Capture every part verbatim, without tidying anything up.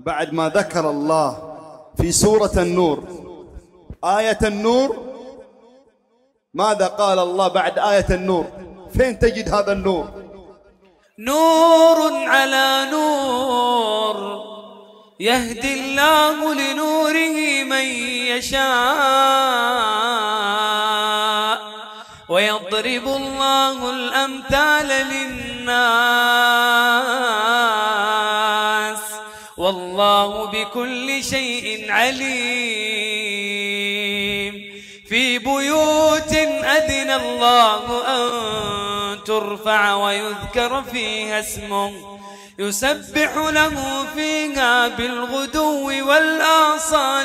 بعد ما ذكر الله في سورة النور آية النور، ماذا قال الله بعد آية النور؟ فين تجد هذا النور؟ نور على نور يهدي الله لنوره من يشاء ويضرب الله الأمثال للناس والله بكل شيء عليم. في بيوت أذن الله أن ترفع ويذكر فيها اسمه يسبح له فيها بالغدو والآصال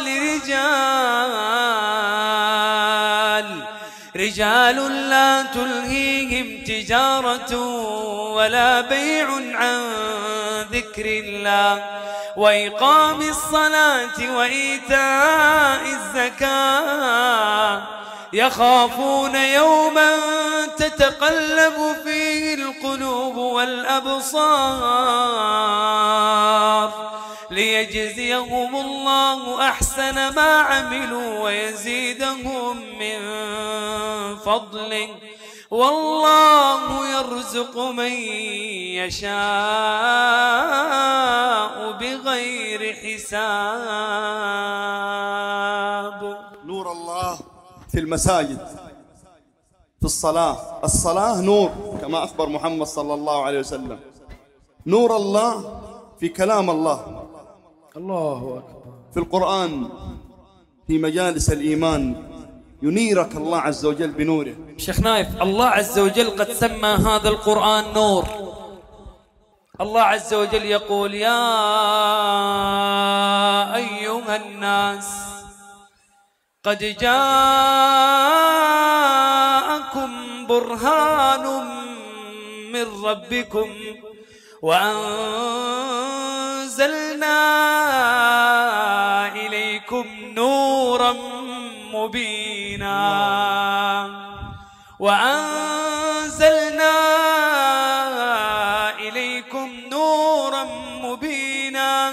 رجال رجال لا تلهيهم تجارة ولا بيع عن ذكر الله وإقام الصلاة وإيتاء الزكاة يخافون يوما تتقلب فيه القلوب والأبصار ليجزيهم الله أحسن ما عملوا ويزيدهم من فضله والله يرزق من يشاء بغير حساب. نور الله في المساجد، في الصلاة. الصلاة نور كما أخبر محمد صلى الله عليه وسلم. نور الله في كلام الله، الله أكبر، في القرآن، في مجالس الإيمان ينيرك الله عز وجل بنوره. شيخ نايف، الله عز وجل قد سمى هذا القرآن نور. الله عز وجل يقول: يا أيها الناس قد جاءكم برهان من ربكم وأنزلنا إليكم نورا مبينا وأنزلنا إليكم نورا مبينا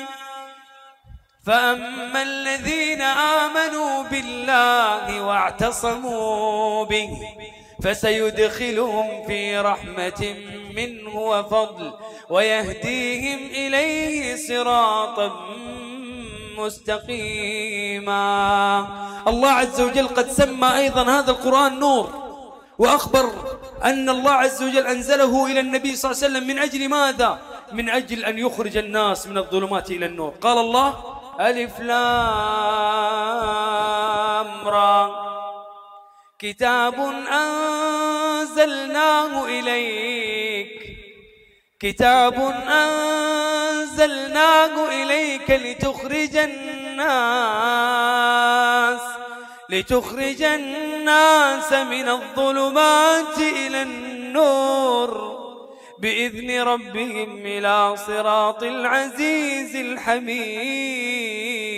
فأما الذين آمنوا بالله واعتصموا به فسيدخلهم في رحمة منه وفضل ويهديهم إليه صراطا مستقيما. الله عز وجل قد سمى أيضا هذا القرآن نور، وأخبر أن الله عز وجل أنزله إلى النبي صلى الله عليه وسلم من أجل ماذا؟ من أجل أن يخرج الناس من الظلمات إلى النور. قال الله: ألف لام را كتاب أنزلناه إليك كتاب أنزلناه إليك لتخرج الناس لتخرج الناس من الظلمات إلى النور بإذن ربهم إلى صراط العزيز الحميد.